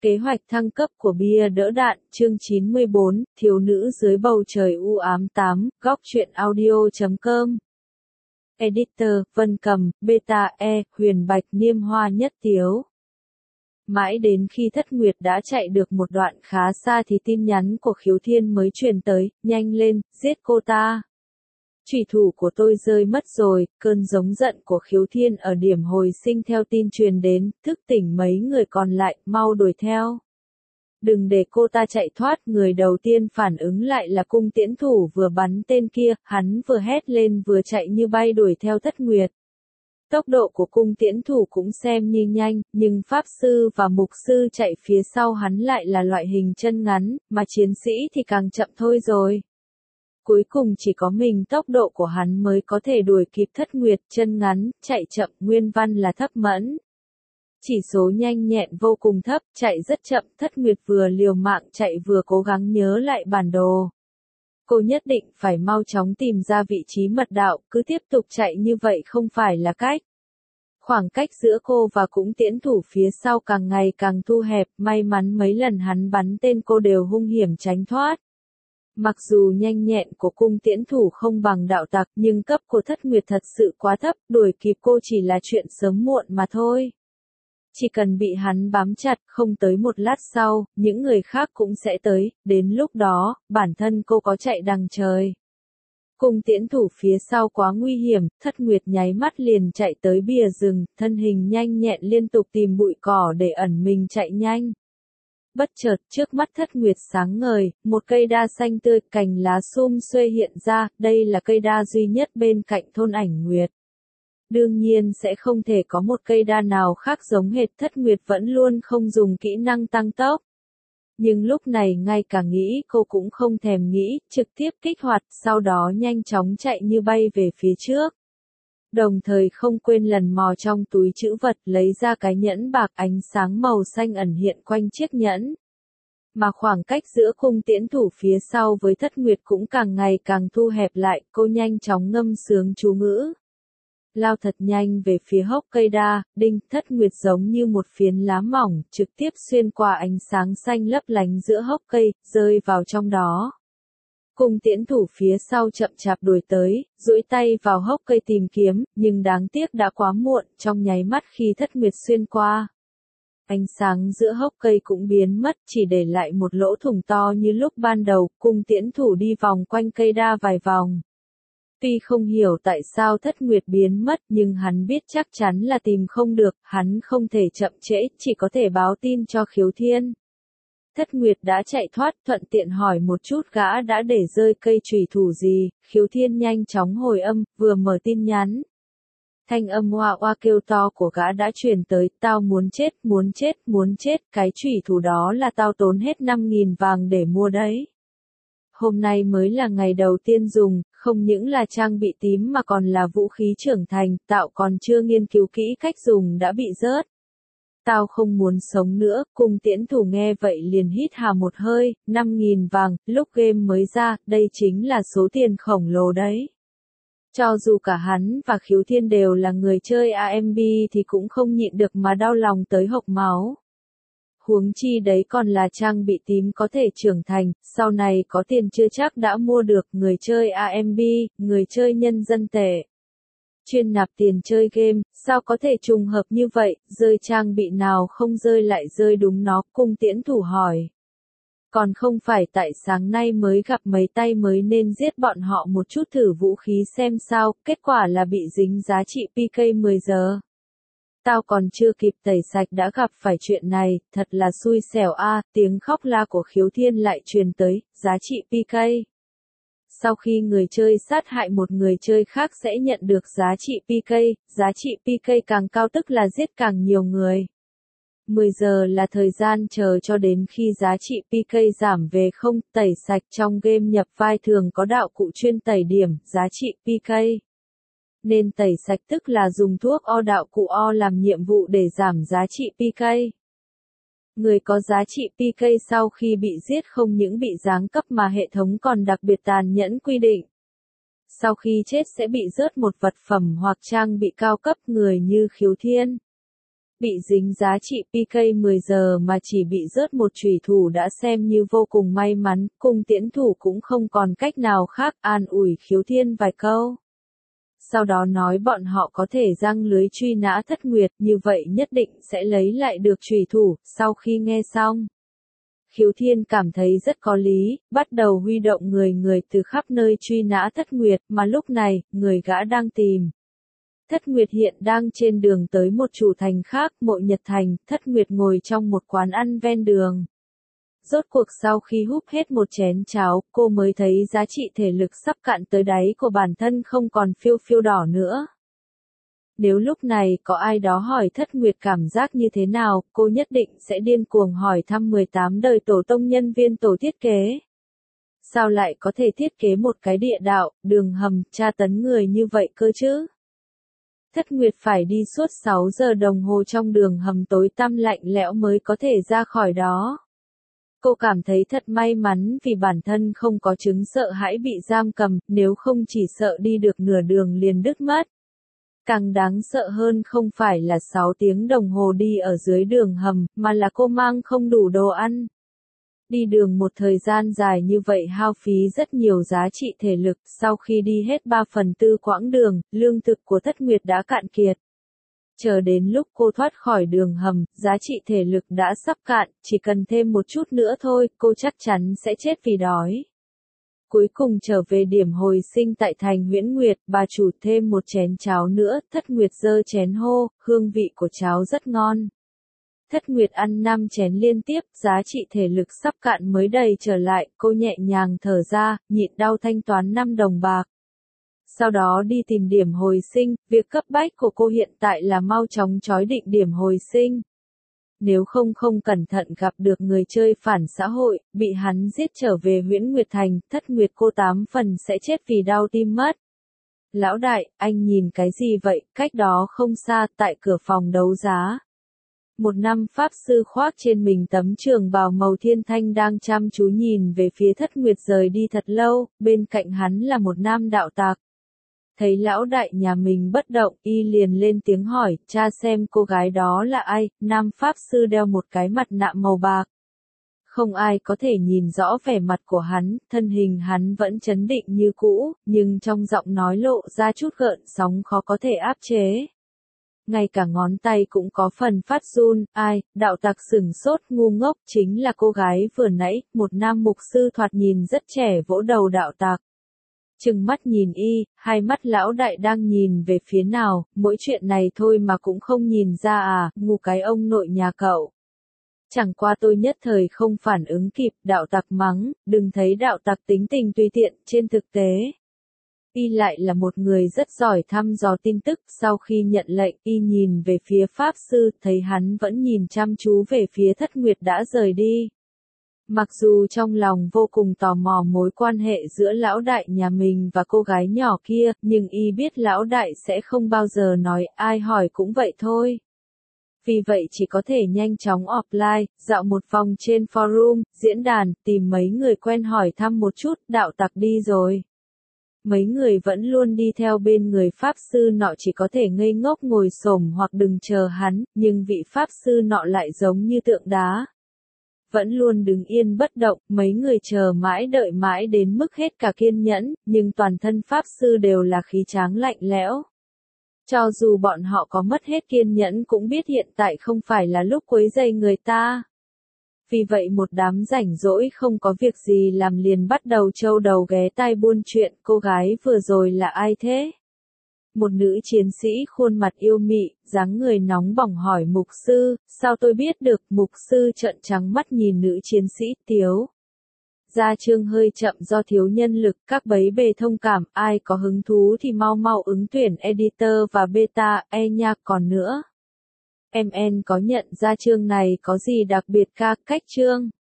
Kế hoạch thăng cấp của bia đỡ đạn, chương 94, thiếu nữ dưới bầu trời u ám 8, góc truyện audio.com. Editor, Vân Cầm, Beta E, Huyền Bạch Niêm Hoa Nhất Tiếu. Mãi đến khi Thất Nguyệt đã chạy được một đoạn khá xa thì tin nhắn của Khiếu Thiên mới truyền tới, nhanh lên, giết cô ta. Chủy thủ của tôi rơi mất rồi, cơn giống giận của Khiếu Thiên ở điểm hồi sinh theo tin truyền đến, thức tỉnh mấy người còn lại, mau đuổi theo. Đừng để cô ta chạy thoát, người đầu tiên phản ứng lại là cung tiễn thủ vừa bắn tên kia, hắn vừa hét lên vừa chạy như bay đuổi theo Thất Nguyệt. Tốc độ của cung tiễn thủ cũng xem như nhanh, nhưng pháp sư và mục sư chạy phía sau hắn lại là loại hình chân ngắn, mà chiến sĩ thì càng chậm thôi rồi. Cuối cùng chỉ có mình tốc độ của hắn mới có thể đuổi kịp Thất Nguyệt, chân ngắn, chạy chậm, nguyên văn là thấp mẫn. Chỉ số nhanh nhẹn vô cùng thấp, chạy rất chậm, Thất Nguyệt vừa liều mạng chạy vừa cố gắng nhớ lại bản đồ. Cô nhất định phải mau chóng tìm ra vị trí mật đạo, cứ tiếp tục chạy như vậy không phải là cách. Khoảng cách giữa cô và cung tiễn thủ phía sau càng ngày càng thu hẹp, may mắn mấy lần hắn bắn tên cô đều hung hiểm tránh thoát. Mặc dù nhanh nhẹn của cung tiễn thủ không bằng đạo tặc nhưng cấp của Thất Nguyệt thật sự quá thấp, đuổi kịp cô chỉ là chuyện sớm muộn mà thôi. Chỉ cần bị hắn bám chặt, không tới một lát sau, những người khác cũng sẽ tới, đến lúc đó, bản thân cô có chạy đằng trời. Cung tiễn thủ phía sau quá nguy hiểm, Thất Nguyệt nháy mắt liền chạy tới bìa rừng, thân hình nhanh nhẹn liên tục tìm bụi cỏ để ẩn mình chạy nhanh. Bất chợt trước mắt Thất Nguyệt sáng ngời, một cây đa xanh tươi, cành lá sum xuê hiện ra, đây là cây đa duy nhất bên cạnh thôn Ảnh Nguyệt. Đương nhiên sẽ không thể có một cây đa nào khác giống hệt, Thất Nguyệt vẫn luôn không dùng kỹ năng tăng tốc. Nhưng lúc này ngay cả nghĩ cô cũng không thèm nghĩ, trực tiếp kích hoạt, sau đó nhanh chóng chạy như bay về phía trước. Đồng thời không quên lần mò trong túi trữ vật lấy ra cái nhẫn bạc ánh sáng màu xanh ẩn hiện quanh chiếc nhẫn. Mà khoảng cách giữa cung tiễn thủ phía sau với Thất Nguyệt cũng càng ngày càng thu hẹp lại, cô nhanh chóng ngâm sướng chú ngữ. Lao thật nhanh về phía hốc cây đa, đinh, Thất Nguyệt giống như một phiến lá mỏng, trực tiếp xuyên qua ánh sáng xanh lấp lánh giữa hốc cây, rơi vào trong đó. Cung tiễn thủ phía sau chậm chạp đuổi tới, duỗi tay vào hốc cây tìm kiếm, nhưng đáng tiếc đã quá muộn, trong nháy mắt khi Thất Nguyệt xuyên qua. Ánh sáng giữa hốc cây cũng biến mất, chỉ để lại một lỗ thủng to như lúc ban đầu, cung tiễn thủ đi vòng quanh cây đa vài vòng. Tuy không hiểu tại sao Thất Nguyệt biến mất nhưng hắn biết chắc chắn là tìm không được, hắn không thể chậm trễ, chỉ có thể báo tin cho Khiếu Thiên. Thất Nguyệt đã chạy thoát, thuận tiện hỏi một chút gã đã để rơi cây chủy thủ gì, Khiếu Thiên nhanh chóng hồi âm, vừa mở tin nhắn. Thanh âm oa oa kêu to của gã đã truyền tới, tao muốn chết, muốn chết, muốn chết, cái chủy thủ đó là tao tốn hết 5.000 vàng để mua đấy. Hôm nay mới là ngày đầu tiên dùng, không những là trang bị tím mà còn là vũ khí trưởng thành, tạo còn chưa nghiên cứu kỹ cách dùng đã bị rớt. Tao không muốn sống nữa, cung tiễn thủ nghe vậy liền hít hà một hơi, 5.000 vàng, lúc game mới ra, đây chính là số tiền khổng lồ đấy. Cho dù cả hắn và Khiếu Thiên đều là người chơi AMB thì cũng không nhịn được mà đau lòng tới hộc máu. Huống chi đấy còn là trang bị tím có thể trưởng thành, sau này có tiền chưa chắc đã mua được, người chơi AMB, người chơi nhân dân tệ. Chuyên nạp tiền chơi game, sao có thể trùng hợp như vậy, rơi trang bị nào không rơi lại rơi đúng nó, cung tiễn thủ hỏi. Còn không phải tại sáng nay mới gặp mấy tay mới nên giết bọn họ một chút thử vũ khí xem sao, kết quả là bị dính giá trị PK 10 giờ. Tao còn chưa kịp tẩy sạch đã gặp phải chuyện này, thật là xui xẻo a, tiếng khóc la của Khiếu Thiên lại truyền tới, giá trị PK. Sau khi người chơi sát hại một người chơi khác sẽ nhận được giá trị PK càng cao tức là giết càng nhiều người. 10 giờ là thời gian chờ cho đến khi giá trị PK giảm về không, tẩy sạch trong game nhập vai thường có đạo cụ chuyên tẩy điểm, giá trị PK. Nên tẩy sạch tức là dùng thuốc O đạo cụ O làm nhiệm vụ để giảm giá trị PK. Người có giá trị PK sau khi bị giết không những bị giáng cấp mà hệ thống còn đặc biệt tàn nhẫn quy định. Sau khi chết sẽ bị rớt một vật phẩm hoặc trang bị cao cấp, người như Khiếu Thiên. Bị dính giá trị PK 10 giờ mà chỉ bị rớt một chủy thủ đã xem như vô cùng may mắn, cung tiễn thủ cũng không còn cách nào khác, an ủi Khiếu Thiên vài câu. Sau đó nói bọn họ có thể giăng lưới truy nã Thất Nguyệt, như vậy nhất định sẽ lấy lại được chủy thủ. Sau khi nghe xong, Khiếu Thiên cảm thấy rất có lý, bắt đầu huy động người từ khắp nơi truy nã Thất Nguyệt, mà lúc này, người gã đang tìm. Thất Nguyệt hiện đang trên đường tới một chủ thành khác, Mộ Nhật Thành. Thất Nguyệt ngồi trong một quán ăn ven đường. Rốt cuộc sau khi húp hết một chén cháo, cô mới thấy giá trị thể lực sắp cạn tới đáy của bản thân không còn phiêu phiêu đỏ nữa. Nếu lúc này có ai đó hỏi Thất Nguyệt cảm giác như thế nào, cô nhất định sẽ điên cuồng hỏi thăm 18 đời tổ tông nhân viên tổ thiết kế. Sao lại có thể thiết kế một cái địa đạo, đường hầm, tra tấn người như vậy cơ chứ? Thất Nguyệt phải đi suốt 6 giờ đồng hồ trong đường hầm tối tăm lạnh lẽo mới có thể ra khỏi đó. Cô cảm thấy thật may mắn vì bản thân không có chứng sợ hãi bị giam cầm, nếu không chỉ sợ đi được nửa đường liền đứt mất. Càng đáng sợ hơn không phải là 6 tiếng đồng hồ đi ở dưới đường hầm, mà là cô mang không đủ đồ ăn. Đi đường một thời gian dài như vậy hao phí rất nhiều giá trị thể lực, sau khi đi hết 3/4 quãng đường, lương thực của Thất Nguyệt đã cạn kiệt. Chờ đến lúc cô thoát khỏi đường hầm, giá trị thể lực đã sắp cạn, chỉ cần thêm một chút nữa thôi, cô chắc chắn sẽ chết vì đói. Cuối cùng trở về điểm hồi sinh tại thành Huyễn Nguyệt, bà chủ thêm một chén cháo nữa, Thất Nguyệt giơ chén hô, hương vị của cháo rất ngon. Thất Nguyệt ăn 5 chén liên tiếp, giá trị thể lực sắp cạn mới đầy trở lại, cô nhẹ nhàng thở ra, nhịn đau thanh toán 5 đồng bạc. Sau đó đi tìm điểm hồi sinh, việc cấp bách của cô hiện tại là mau chóng chói định điểm hồi sinh. Nếu không cẩn thận gặp được người chơi phản xã hội, bị hắn giết trở về Huyễn Nguyệt Thành, Thất Nguyệt cô 8 phần sẽ chết vì đau tim mất. Lão đại, anh nhìn cái gì vậy, cách đó không xa, tại cửa phòng đấu giá. Một nam pháp sư khoác trên mình tấm trường bào màu thiên thanh đang chăm chú nhìn về phía Thất Nguyệt rời đi thật lâu, bên cạnh hắn là một nam đạo tặc. Thấy lão đại nhà mình bất động, y liền lên tiếng hỏi, cha xem cô gái đó là ai, nam pháp sư đeo một cái mặt nạ màu bạc. Không ai có thể nhìn rõ vẻ mặt của hắn, thân hình hắn vẫn trấn định như cũ, nhưng trong giọng nói lộ ra chút gợn sóng khó có thể áp chế. Ngay cả ngón tay cũng có phần phát run, ai, đạo tặc sửng sốt ngu ngốc, chính là cô gái vừa nãy, một nam mục sư thoạt nhìn rất trẻ vỗ đầu đạo tặc. Trừng mắt nhìn y, hai mắt lão đại đang nhìn về phía nào, mỗi chuyện này thôi mà cũng không nhìn ra à, ngu cái ông nội nhà cậu. Chẳng qua tôi nhất thời không phản ứng kịp, đạo tặc mắng, đừng thấy đạo tặc tính tình tùy tiện, trên thực tế. Y lại là một người rất giỏi thăm dò tin tức, sau khi nhận lệnh, y nhìn về phía Pháp Sư, thấy hắn vẫn nhìn chăm chú về phía Thất Nguyệt đã rời đi. Mặc dù trong lòng vô cùng tò mò mối quan hệ giữa lão đại nhà mình và cô gái nhỏ kia, nhưng y biết lão đại sẽ không bao giờ nói, ai hỏi cũng vậy thôi. Vì vậy chỉ có thể nhanh chóng offline, dạo một vòng trên forum, diễn đàn, tìm mấy người quen hỏi thăm một chút, đạo tặc đi rồi. Mấy người vẫn luôn đi theo bên người Pháp Sư nọ chỉ có thể ngây ngốc ngồi xổm hoặc đừng chờ hắn, nhưng vị Pháp Sư nọ lại giống như tượng đá. Vẫn luôn đứng yên bất động, mấy người chờ mãi đợi mãi đến mức hết cả kiên nhẫn, nhưng toàn thân Pháp Sư đều là khí tráng lạnh lẽo. Cho dù bọn họ có mất hết kiên nhẫn cũng biết hiện tại không phải là lúc quấy rầy người ta. Vì vậy một đám rảnh rỗi không có việc gì làm liền bắt đầu trâu đầu ghé tai buôn chuyện, cô gái vừa rồi là ai thế? Một nữ chiến sĩ khuôn mặt yêu mị, dáng người nóng bỏng hỏi mục sư, sao tôi biết được, mục sư trợn trắng mắt nhìn nữ chiến sĩ, thiếu. Gia chương hơi chậm do thiếu nhân lực, các bấy bề thông cảm, ai có hứng thú thì mau mau ứng tuyển editor và beta, nha, còn nữa. MN có nhận ra chương này có gì đặc biệt cách chương?